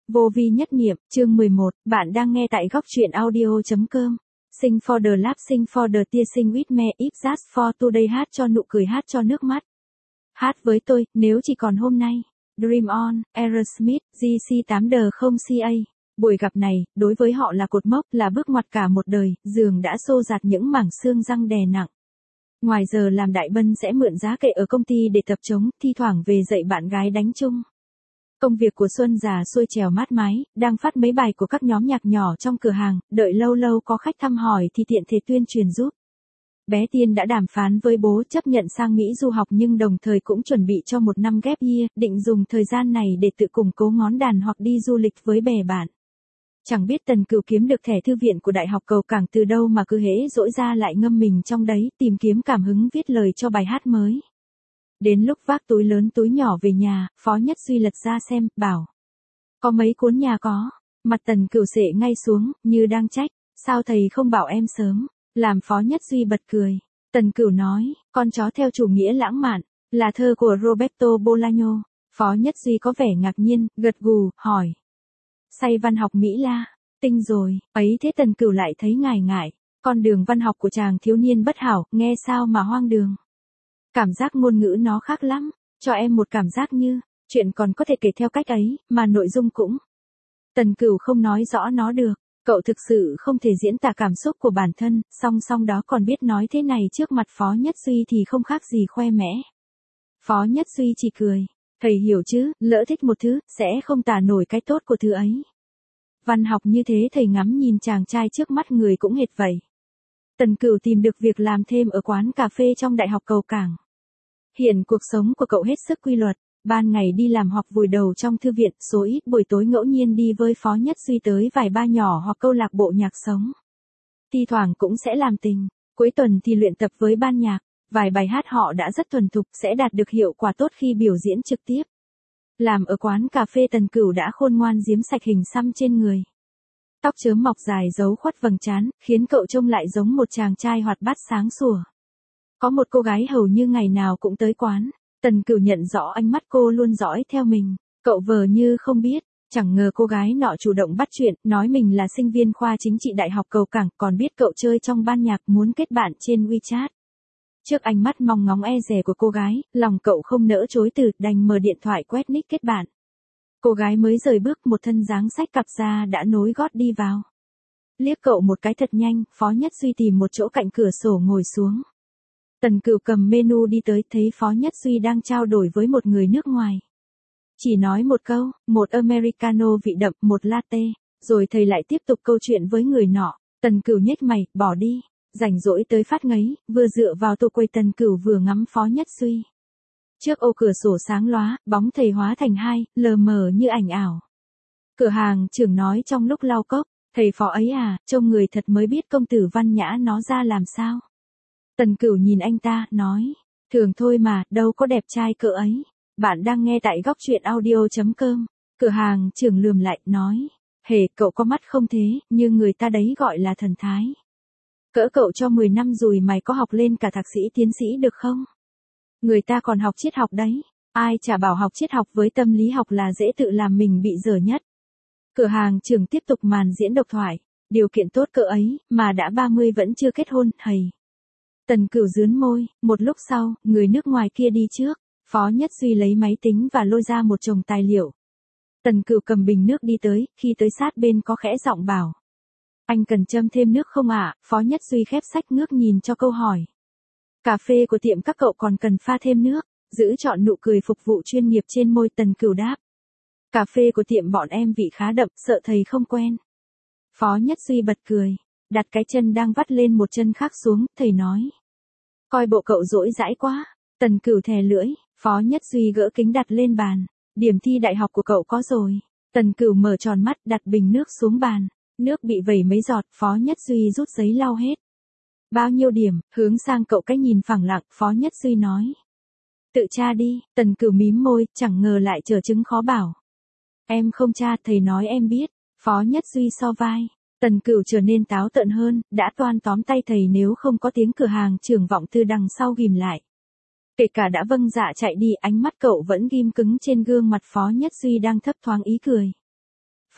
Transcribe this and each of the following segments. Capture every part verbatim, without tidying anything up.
Vô vi nhất niệm, chương mười một, bạn đang nghe tại góc truyện audio.com. Sing for the laugh, sing for the tears, sing with me, if just for today, hát cho nụ cười, hát cho nước mắt. Hát với tôi, nếu chỉ còn hôm nay. Dream on, Aerosmith, G C tám D không C A. Buổi gặp này, đối với họ là cột mốc, là bước ngoặt cả một đời, giường đã xô dạt những mảng xương răng đè nặng. Ngoài giờ làm đại bân sẽ mượn giá kệ ở công ty để tập trống, thi thoảng về dạy bạn gái đánh chung. Công việc của Xuân già xuôi trèo mát mái, đang phát mấy bài của các nhóm nhạc nhỏ trong cửa hàng, đợi lâu lâu có khách thăm hỏi thì tiện thể tuyên truyền giúp. Bé Tiên đã đàm phán với bố chấp nhận sang Mỹ du học nhưng đồng thời cũng chuẩn bị cho một năm gap year, định dùng thời gian này để tự củng cố ngón đàn hoặc đi du lịch với bè bạn. Chẳng biết Tần Cửu kiếm được thẻ thư viện của Đại học Cầu Cảng từ đâu mà cứ hễ dỗi ra lại ngâm mình trong đấy, tìm kiếm cảm hứng viết lời cho bài hát mới. Đến lúc vác túi lớn túi nhỏ về nhà, Phó Nhất Duy lật ra xem, bảo. Có mấy cuốn nhà có. Mặt Tần Cửu xệ ngay xuống, như đang trách. Sao thầy không bảo em sớm? Làm Phó Nhất Duy bật cười. Tần Cửu nói, con chó theo chủ nghĩa lãng mạn, là thơ của Roberto Bolaño. Phó Nhất Duy có vẻ ngạc nhiên, gật gù, hỏi. Say văn học Mỹ La, tinh rồi, ấy thế Tần Cửu lại thấy ngại ngại. Con đường văn học của chàng thiếu niên bất hảo, nghe sao mà hoang đường. Cảm giác ngôn ngữ nó khác lắm, cho em một cảm giác như, chuyện còn có thể kể theo cách ấy, mà nội dung cũng. Tần Cửu không nói rõ nó được, cậu thực sự không thể diễn tả cảm xúc của bản thân, song song đó còn biết nói thế này trước mặt Phó Nhất Duy thì không khác gì khoe mẽ. Phó Nhất Duy chỉ cười, thầy hiểu chứ, lỡ thích một thứ, sẽ không tả nổi cái tốt của thứ ấy. Văn học như thế thầy ngắm nhìn chàng trai trước mắt người cũng hệt vậy. Tần Cửu tìm được việc làm thêm ở quán cà phê trong Đại học Cầu Cảng. Hiện cuộc sống của cậu hết sức quy luật, ban ngày đi làm hoặc vùi đầu trong thư viện, số ít buổi tối ngẫu nhiên đi với Phó Nhất Duy tới vài bar nhỏ hoặc câu lạc bộ nhạc sống. Thi thoảng cũng sẽ làm tình, cuối tuần thì luyện tập với ban nhạc, vài bài hát họ đã rất thuần thục sẽ đạt được hiệu quả tốt khi biểu diễn trực tiếp. Làm ở quán cà phê Tần Cửu đã khôn ngoan giếm sạch hình xăm trên người. Tóc chớm mọc dài giấu khuất vầng trán, khiến cậu trông lại giống một chàng trai hoạt bát sáng sủa. Có một cô gái hầu như ngày nào cũng tới quán, Tần Cửu nhận rõ ánh mắt cô luôn dõi theo mình, cậu vờ như không biết, chẳng ngờ cô gái nọ chủ động bắt chuyện, nói mình là sinh viên khoa chính trị Đại học Cầu Cảng, còn biết cậu chơi trong ban nhạc muốn kết bạn trên WeChat. Trước ánh mắt mong ngóng e dè của cô gái, lòng cậu không nỡ chối từ, đành mở điện thoại quét nick kết bạn. Cô gái mới rời bước một thân dáng xách cặp ra đã nối gót đi vào. Liếc cậu một cái thật nhanh, Phó Nhất Duy tìm một chỗ cạnh cửa sổ ngồi xuống. Tần Cửu cầm menu đi tới, thấy Phó Nhất Duy đang trao đổi với một người nước ngoài. Chỉ nói một câu, một Americano vị đậm, một latte, rồi thầy lại tiếp tục câu chuyện với người nọ. Tần Cửu nhếch mày, bỏ đi, rảnh rỗi tới phát ngấy, vừa dựa vào tô quầy Tần Cửu vừa ngắm Phó Nhất Duy. Trước ô cửa sổ sáng lóa, bóng thầy hóa thành hai, lờ mờ như ảnh ảo. Cửa hàng trưởng nói trong lúc lau cốc, thầy Phó ấy à, trông người thật mới biết công tử văn nhã nó ra làm sao. Tần Cửu nhìn anh ta, nói, thường thôi mà, đâu có đẹp trai cỡ ấy. Bạn đang nghe tại góc truyện audio.com. Cửa hàng trưởng lườm lại, nói, hề, cậu có mắt không thế, như người ta đấy gọi là thần thái. Cỡ cậu cho mười năm rồi mày có học lên cả thạc sĩ tiến sĩ được không? Người ta còn học triết học đấy, ai chả bảo học triết học với tâm lý học là dễ tự làm mình bị dở nhất. Cửa hàng trưởng tiếp tục màn diễn độc thoại, điều kiện tốt cỡ ấy, mà đã ba mươi vẫn chưa kết hôn, thầy. Tần Cửu rướn môi, một lúc sau, người nước ngoài kia đi trước, Phó Nhất Duy lấy máy tính và lôi ra một chồng tài liệu. Tần Cửu cầm bình nước đi tới, khi tới sát bên có khẽ giọng bảo. Anh cần châm thêm nước không ạ? Phó Nhất Duy khép sách ngước nhìn cho câu hỏi. Cà phê của tiệm các cậu còn cần pha thêm nước, giữ chọn nụ cười phục vụ chuyên nghiệp trên môi. Tần Cửu đáp. Cà phê của tiệm bọn em vị khá đậm, sợ thầy không quen. Phó Nhất Duy bật cười, đặt cái chân đang vắt lên một chân khác xuống, thầy nói. Coi bộ cậu dỗi dãi quá. Tần Cửu thè lưỡi, Phó Nhất Duy gỡ kính đặt lên bàn. Điểm thi đại học của cậu có rồi. Tần Cửu mở tròn mắt, đặt bình nước xuống bàn. Nước bị vẩy mấy giọt, Phó Nhất Duy rút giấy lau hết. Bao nhiêu điểm, hướng sang cậu cái nhìn phẳng lặng, Phó Nhất Duy nói. Tự tra đi. Tần Cửu mím môi, chẳng ngờ lại trở chứng khó bảo. Em không tra, thầy nói em biết. Phó Nhất Duy so vai. Tần Cửu trở nên táo tợn hơn, đã toan tóm tay thầy nếu không có tiếng cửa hàng trưởng vọng từ đằng sau ghim lại. Kể cả đã vâng dạ chạy đi, ánh mắt cậu vẫn ghim cứng trên gương mặt Phó Nhất Duy đang thấp thoáng ý cười.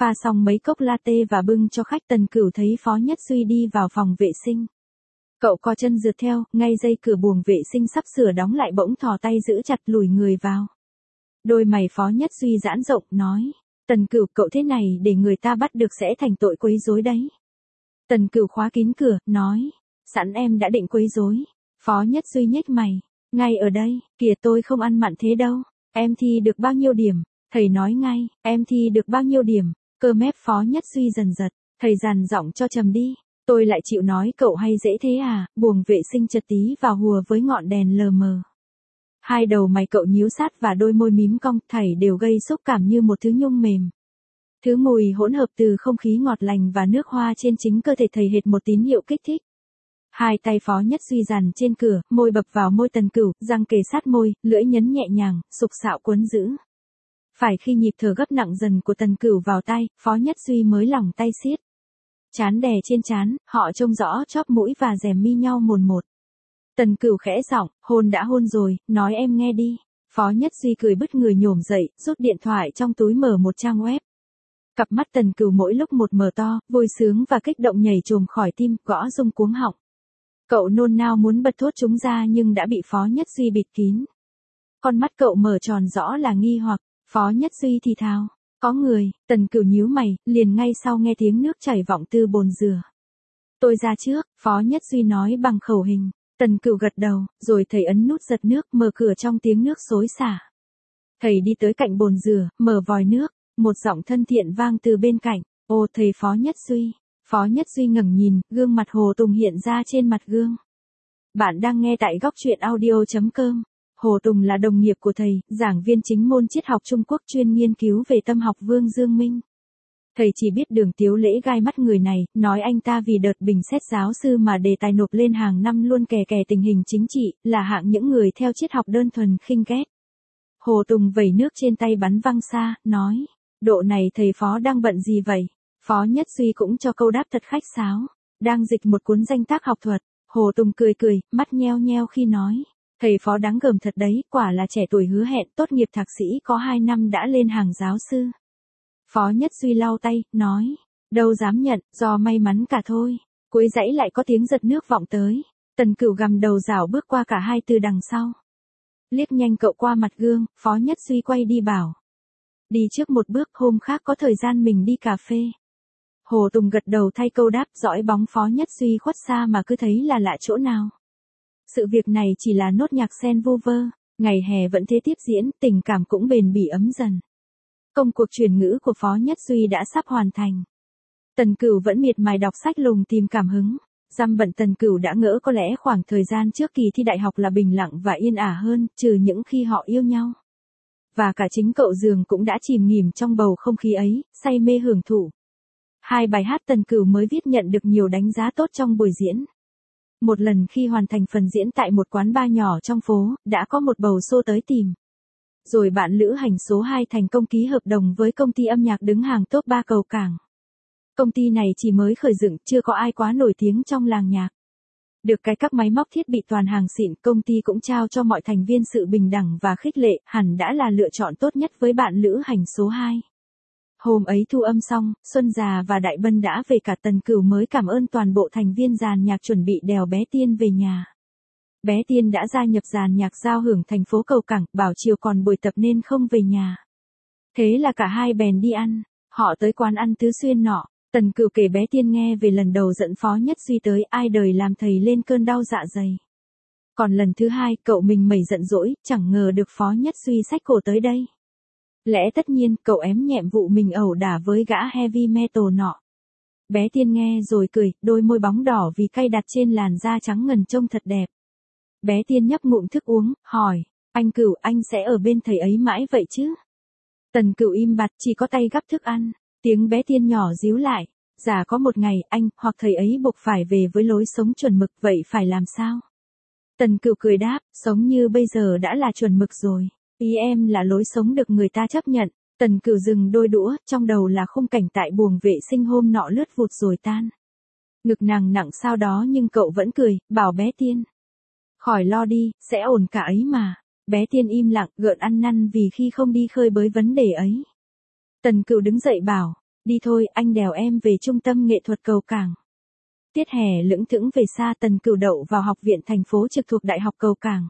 Pha xong mấy cốc latte và bưng cho khách, Tần Cửu thấy Phó Nhất Duy đi vào phòng vệ sinh. Cậu co chân rượt theo, ngay dây cửa buồng vệ sinh sắp sửa đóng lại bỗng thò tay giữ chặt lùi người vào. Đôi mày Phó Nhất Duy giãn rộng, nói. Tần Cửu, cậu thế này để người ta bắt được sẽ thành tội quấy rối đấy. Tần Cửu khóa kín cửa, nói. Sẵn em đã định quấy rối. Phó Nhất Duy nhếch mày. Ngay ở đây, kìa tôi không ăn mặn thế đâu. Em thi được bao nhiêu điểm? Thầy nói ngay, em thi được bao nhiêu điểm? Cơ mép Phó Nhất Duy dần giật. Thầy dằn giọng cho trầm đi. Tôi lại chịu nói cậu hay dễ thế à? Buồng vệ sinh chật tí vào hùa với ngọn đèn lờ mờ. Hai đầu mày cậu nhíu sát và đôi môi mím cong, thảy đều gây xúc cảm như một thứ nhung mềm. Thứ mùi hỗn hợp từ không khí ngọt lành và nước hoa trên chính cơ thể thầy hệt một tín hiệu kích thích. Hai tay Phó Nhất Duy dàn trên cửa, môi bập vào môi Tần Cửu, răng kề sát môi, lưỡi nhấn nhẹ nhàng, sục sạo cuốn giữ. Phải khi nhịp thở gấp nặng dần của Tần Cửu vào tai, Phó Nhất Duy mới lỏng tay siết. Chán đè trên chán, họ trông rõ chóp mũi và rèm mi nhau mồn một. Tần Cửu khẽ giọng, hôn đã hôn rồi, nói em nghe đi. Phó Nhất Duy cười bứt người nhổm dậy, rút điện thoại trong túi mở một trang web. Cặp mắt Tần Cửu mỗi lúc một mở to, vui sướng và kích động nhảy trồm khỏi tim, gõ rung cuống họng. Cậu nôn nao muốn bật thốt chúng ra nhưng đã bị Phó Nhất Duy bịt kín. Con mắt cậu mở tròn rõ là nghi hoặc. Phó Nhất Duy thì thào. Có người. Tần Cửu nhíu mày, liền ngay sau nghe tiếng nước chảy vọng từ bồn rửa. Tôi ra trước, Phó Nhất Duy nói bằng khẩu hình. Tần Cửu gật đầu, rồi thầy ấn nút giật nước, mở cửa trong tiếng nước xối xả. Thầy đi tới cạnh bồn rửa, mở vòi nước, một giọng thân thiện vang từ bên cạnh. Ô thầy Phó Nhất Duy. Phó Nhất Duy ngẩng nhìn, gương mặt Hồ Tùng hiện ra trên mặt gương. Bạn đang nghe tại góc truyện audio chấm com. Hồ Tùng là đồng nghiệp của thầy, giảng viên chính môn triết học Trung Quốc chuyên nghiên cứu về tâm học Vương Dương Minh. Thầy chỉ biết Đường Tiếu Lễ gai mắt người này, nói anh ta vì đợt bình xét giáo sư mà đề tài nộp lên hàng năm luôn kè kè tình hình chính trị, là hạng những người theo triết học đơn thuần khinh ghét. Hồ Tùng vẩy nước trên tay bắn văng xa, nói, độ này thầy Phó đang bận gì vậy? Phó Nhất Duy cũng cho câu đáp thật khách sáo, đang dịch một cuốn danh tác học thuật. Hồ Tùng cười cười, mắt nheo nheo khi nói. Thầy Phó đáng gờm thật đấy, quả là trẻ tuổi hứa hẹn, tốt nghiệp thạc sĩ có hai năm đã lên hàng giáo sư. Phó Nhất Duy lau tay, nói, đâu dám nhận, do may mắn cả thôi. Cuối dãy lại có tiếng giật nước vọng tới. Tần Cửu gầm đầu rảo bước qua cả hai từ đằng sau. Liếc nhanh cậu qua mặt gương, Phó Nhất Duy quay đi bảo. Đi trước một bước, hôm khác có thời gian mình đi cà phê. Hồ Tùng gật đầu thay câu đáp, dõi bóng Phó Nhất Duy khuất xa mà cứ thấy là lạ chỗ nào. Sự việc này chỉ là nốt nhạc sen vu vơ, ngày hè vẫn thế tiếp diễn, tình cảm cũng bền bỉ ấm dần. Công cuộc chuyển ngữ của Phó Nhất Duy đã sắp hoàn thành. Tần Cửu vẫn miệt mài đọc sách lùng tìm cảm hứng. Dăm bận Tần Cửu đã ngỡ có lẽ khoảng thời gian trước kỳ thi đại học là bình lặng và yên ả hơn, trừ những khi họ yêu nhau. Và cả chính cậu Dường cũng đã chìm nghỉm trong bầu không khí ấy, say mê hưởng thụ. Hai bài hát Tần Cửu mới viết nhận được nhiều đánh giá tốt trong buổi diễn. Một lần khi hoàn thành phần diễn tại một quán bar nhỏ trong phố, đã có một bầu xô tới tìm. Rồi bạn lữ hành số hai thành công ký hợp đồng với công ty âm nhạc đứng hàng top ba cầu cảng. Công ty này chỉ mới khởi dựng, chưa có ai quá nổi tiếng trong làng nhạc. Được cái các máy móc thiết bị toàn hàng xịn, công ty cũng trao cho mọi thành viên sự bình đẳng và khích lệ, hẳn đã là lựa chọn tốt nhất với bạn lữ hành số hai. Hôm ấy thu âm xong, Xuân Già và Đại Bân đã về, cả Tần Cửu mới cảm ơn toàn bộ thành viên dàn nhạc chuẩn bị đèo bé Tiên về nhà. Bé Tiên đã gia nhập dàn nhạc giao hưởng thành phố cầu cảng, bảo chiều còn buổi tập nên không về nhà. Thế là cả hai bèn đi ăn, họ tới quán ăn Tứ Xuyên nọ. Tần Cửu kể bé Tiên nghe về lần đầu dẫn Phó Nhất Duy tới, ai đời làm thầy lên cơn đau dạ dày. Còn lần thứ hai, cậu mình mẩy giận dỗi, chẳng ngờ được Phó Nhất Duy xách cổ tới đây. Lẽ tất nhiên, cậu ém nhẹm vụ mình ẩu đả với gã heavy metal nọ. Bé Tiên nghe rồi cười, đôi môi bóng đỏ vì cay đặt trên làn da trắng ngần trông thật đẹp. Bé Tiên nhấp ngụm thức uống, hỏi, anh Cửu, anh sẽ ở bên thầy ấy mãi vậy chứ? Tần Cửu im bặt, chỉ có tay gắp thức ăn. Tiếng bé Tiên nhỏ díu lại, giả có một ngày, anh, hoặc thầy ấy buộc phải về với lối sống chuẩn mực, vậy phải làm sao? Tần Cửu cười đáp, sống như bây giờ đã là chuẩn mực rồi. Ý em là lối sống được người ta chấp nhận. Tần Cửu dừng đôi đũa, trong đầu là khung cảnh tại buồng vệ sinh hôm nọ lướt vụt rồi tan. Ngực nàng nặng sao đó nhưng cậu vẫn cười, bảo bé Tiên. Khỏi lo đi, sẽ ổn cả ấy mà. Bé Tiên im lặng, gợn ăn năn vì khi không đi khơi bới vấn đề ấy. Tần Cửu đứng dậy bảo, Đi thôi, anh đèo em về trung tâm nghệ thuật cầu Cảng. Tiết hè lững thững về xa, Tần Cửu đậu vào học viện thành phố trực thuộc Đại học Cầu Cảng.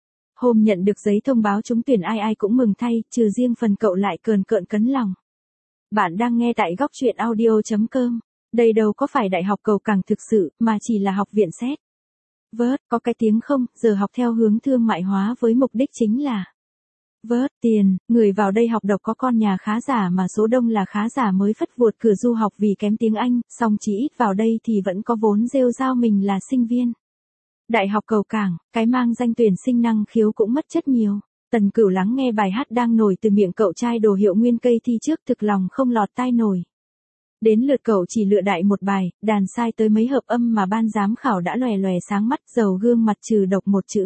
Hôm nhận được giấy thông báo trúng tuyển ai ai cũng mừng thay, trừ riêng phần cậu lại cờn cợn cấn lòng. Bạn đang nghe tại góc truyện audio chấm com. Đây đâu có phải Đại học Cầu Cảng thực sự, mà chỉ là học viện xét. Vớt, có cái tiếng không, giờ học theo hướng thương mại hóa với mục đích chính là vớt tiền, người vào đây học độc có con nhà khá giả mà số đông là khá giả mới phất vuột cửa du học vì kém tiếng Anh, song chỉ ít vào đây thì vẫn có vốn rêu rao mình là sinh viên. Đại học Cầu Cảng, cái mang danh tuyển sinh năng khiếu cũng mất chất nhiều. Tần Cửu lắng nghe bài hát đang nổi từ miệng cậu trai đồ hiệu nguyên cây thi trước, thực lòng không lọt tai nổi. Đến lượt cậu chỉ lựa đại một bài, đàn sai tới mấy hợp âm mà ban giám khảo đã lòe lòe sáng mắt, dầu gương mặt trừ độc một chữ.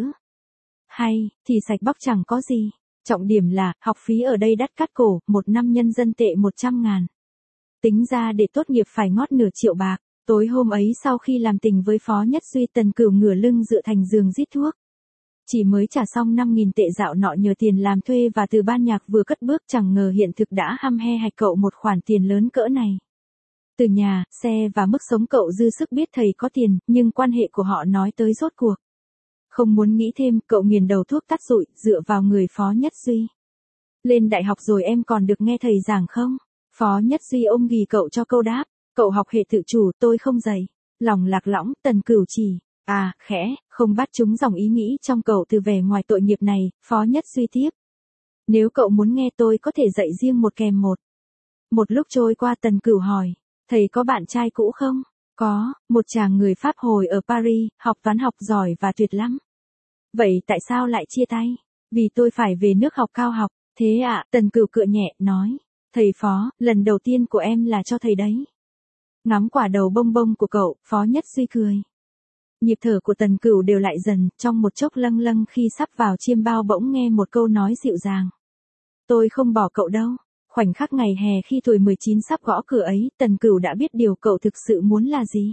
Hay, thì sạch bóc chẳng có gì. Trọng điểm là, học phí ở đây đắt cắt cổ, một năm nhân dân tệ một trăm ngàn. Tính ra để tốt nghiệp phải ngót nửa triệu bạc. Tối hôm ấy sau khi làm tình với Phó Nhất Duy, Tần Cửu ngửa lưng dựa thành giường rít thuốc. Chỉ mới trả xong năm nghìn tệ dạo nọ nhờ tiền làm thuê và từ ban nhạc vừa cất bước, chẳng ngờ hiện thực đã hăm he hạch cậu một khoản tiền lớn cỡ này. Từ nhà, xe và mức sống cậu dư sức biết thầy có tiền, nhưng quan hệ của họ nói tới rốt cuộc. Không muốn nghĩ thêm, cậu nghiền đầu thuốc tắt rụi, dựa vào người Phó Nhất Duy. Lên đại học rồi em còn được nghe thầy giảng không? Phó Nhất Duy ôm ghì cậu cho câu đáp. Cậu học hệ tự chủ, tôi không dạy. Lòng lạc lõng, Tần Cửu chỉ. À, khẽ, không bắt chúng dòng ý nghĩ trong cậu từ vẻ ngoài tội nghiệp này, Phó Nhất Duy tiếp. Nếu cậu muốn nghe tôi có thể dạy riêng một kèm một. Một lúc trôi qua, Tần Cửu hỏi. Thầy có bạn trai cũ không? Có, một chàng người Pháp hồi ở Paris, học toán học giỏi và tuyệt lắm. Vậy tại sao lại chia tay? Vì tôi phải về nước học cao học. Thế ạ, à, Tần Cửu cựa nhẹ, nói. Thầy Phó, lần đầu tiên của em là cho thầy đấy. Ngắm quả đầu bông bông của cậu, Phó Nhất Duy cười. Nhịp thở của Tần Cửu đều lại dần, trong một chốc lâng lâng khi sắp vào chiêm bao bỗng nghe một câu nói dịu dàng. Tôi không bỏ cậu đâu. Khoảnh khắc ngày hè khi tuổi mười chín sắp gõ cửa ấy, Tần Cửu đã biết điều cậu thực sự muốn là gì.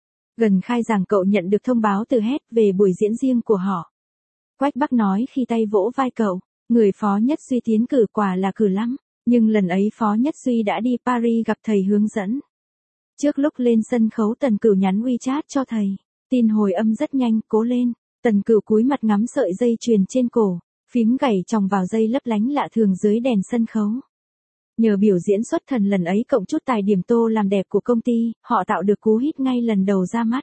Gần khai giảng cậu nhận được thông báo từ Hết về buổi diễn riêng của họ. Quách Bắc nói khi tay vỗ vai cậu, người Phó Nhất Duy tiến cử quả là cử lắm, nhưng lần ấy Phó Nhất Duy đã đi Paris gặp thầy hướng dẫn. Trước lúc lên sân khấu, Tần Cửu nhắn WeChat cho thầy. Tin hồi âm rất nhanh, cố lên. Tần Cửu cúi mặt ngắm sợi dây chuyền trên cổ, phím gảy chòng vào dây lấp lánh lạ thường dưới đèn sân khấu. Nhờ biểu diễn xuất thần lần ấy cộng chút tài điểm tô làm đẹp của công ty, họ tạo được cú hit ngay lần đầu ra mắt.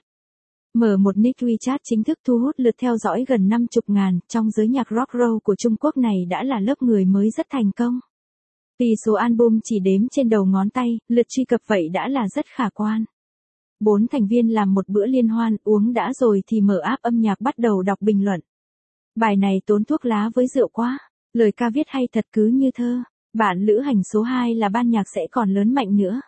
Mở một nick WeChat chính thức thu hút lượt theo dõi gần năm mươi ngàn, trong giới nhạc rock roll của Trung Quốc này đã là lớp người mới rất thành công. Vì số album chỉ đếm trên đầu ngón tay, lượt truy cập vậy đã là rất khả quan. Bốn thành viên làm một bữa liên hoan, uống đã rồi thì mở app âm nhạc bắt đầu đọc bình luận. Bài này tốn thuốc lá với rượu quá, lời ca viết hay thật cứ như thơ, bạn lữ hành số hai là ban nhạc sẽ còn lớn mạnh nữa.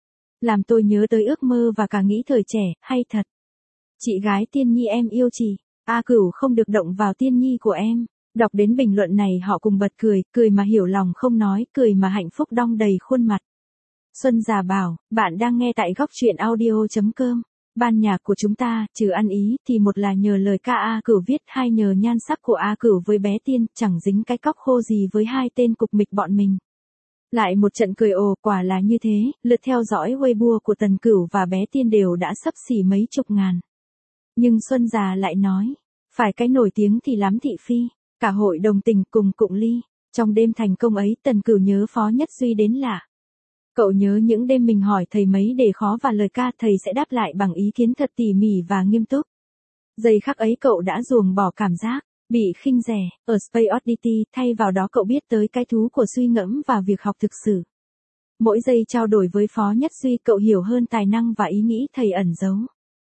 Làm tôi nhớ tới ước mơ và cả nghĩ thời trẻ, hay thật. Chị gái Tiên Nhi em yêu chị, A Cửu không được động vào Tiên Nhi của em. Đọc đến bình luận này họ cùng bật cười, cười mà hiểu lòng không nói, cười mà hạnh phúc đong đầy khuôn mặt. Xuân Già bảo, bạn đang nghe tại góc truyện audio chấm com. Ban nhạc của chúng ta, trừ ăn ý, thì một là nhờ lời ca A Cửu viết, hai nhờ nhan sắc của A Cửu với bé Tiên, chẳng dính cái cóc khô gì với hai tên cục mịch bọn mình. Lại một trận cười ồ, quả là như thế, lượt theo dõi Weibo của Tần Cửu và bé Tiên đều đã xấp xỉ mấy chục ngàn. Nhưng Xuân Già lại nói, phải cái nổi tiếng thì lắm thị phi. Cả hội đồng tình cùng cụng ly. Trong đêm thành công ấy, Tần Cửu nhớ Phó Nhất Duy đến lạ. Cậu nhớ những đêm mình hỏi thầy mấy đề khó và lời ca thầy sẽ đáp lại bằng ý kiến thật tỉ mỉ và nghiêm túc. Giây khắc ấy cậu đã ruồng bỏ cảm giác bị khinh rẻ ở Space Oddity, thay vào đó cậu biết tới cái thú của suy ngẫm và việc học thực sự. Mỗi giây trao đổi với Phó Nhất Duy cậu hiểu hơn tài năng và ý nghĩ thầy ẩn giấu.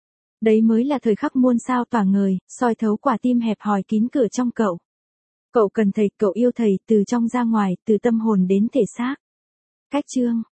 Đấy mới là thời khắc muôn sao tỏa ngời, soi thấu quả tim hẹp hòi kín cửa trong cậu. Cậu cần thầy, cậu yêu thầy, từ trong ra ngoài, từ tâm hồn đến thể xác. Cách chương